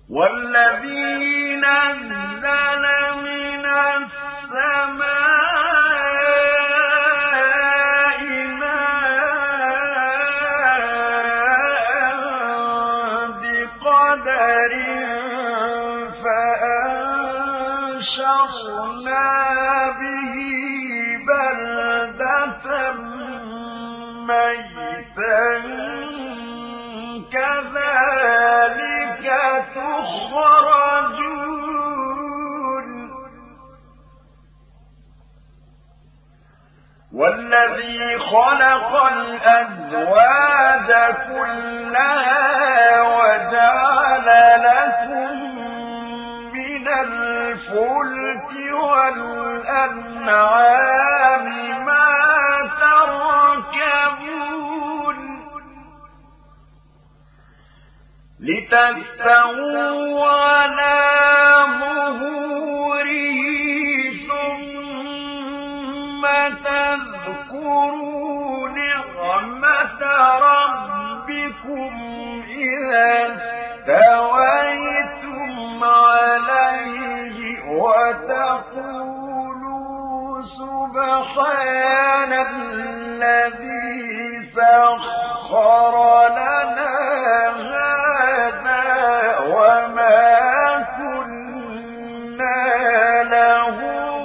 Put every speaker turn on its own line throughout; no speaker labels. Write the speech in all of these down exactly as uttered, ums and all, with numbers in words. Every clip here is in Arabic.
والذي نزل من السماء ماء بقدر فأنشرنا به بلدة ميتا كذلك تخرجون والذي خلق الأزواج كلها وجعل لكم من الفلك والأنعام ما تركبون لتستووا على ظهوره ثم تذكروا نعمة ربكم إذا استويتم عليه وتقولوا سبحان الذي سخر لنا وما كنا له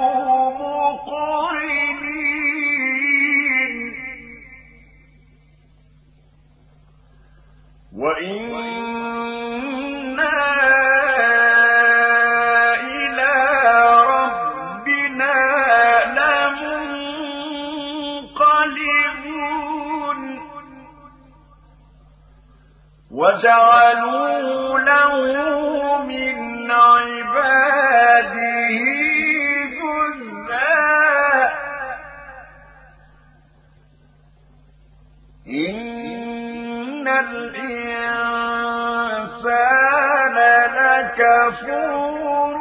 مقرنين وإنا إلى ربنا لمنقلبون وجعلوا له من عباده جزءا إن الإنسان لكفور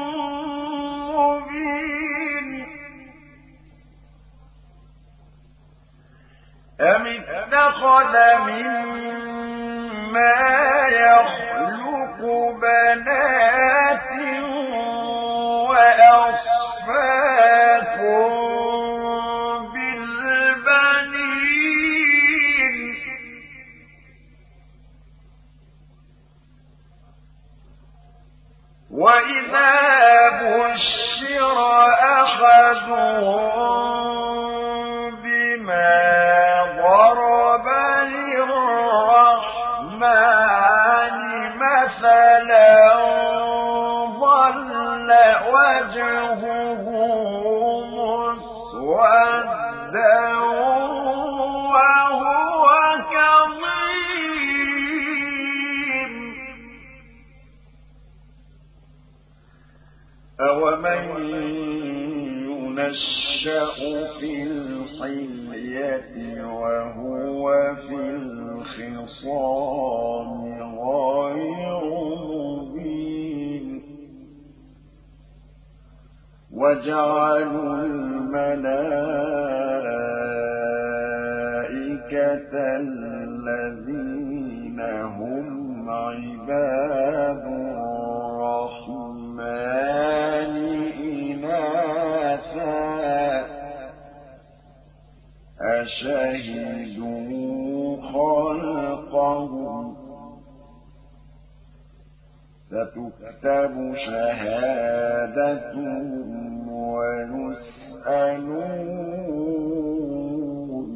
مبين أم اتخذ مما يخلق بنات وأصفاكم بالبنين وإذا بشر أحدهم بما ضرب للرحمن مثلا ظل وجهه مسودا وهو كظيم أومن ينشأ في الحلية وهو في الخصام غير مبين وجعلوا الملائكة الذين هم عباد الرحمن إناثا أشهدوا خلقهم ستكتب شهادتهم ويسألون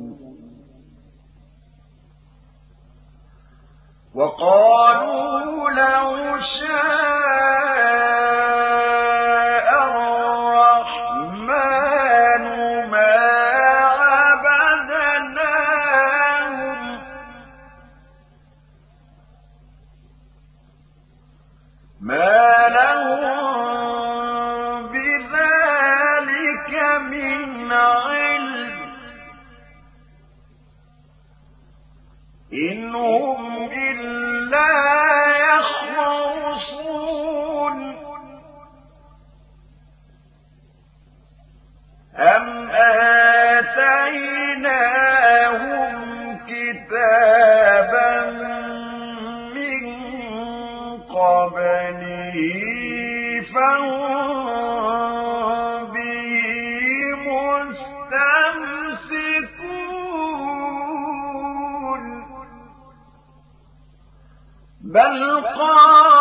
وقالوا لو شاء الرحمن ما عبدناهم ما لهم بذلك من علم إن هم إلا يخرصون أم آتيناهم كتابا من قبله فهم به مستمسكون بل قال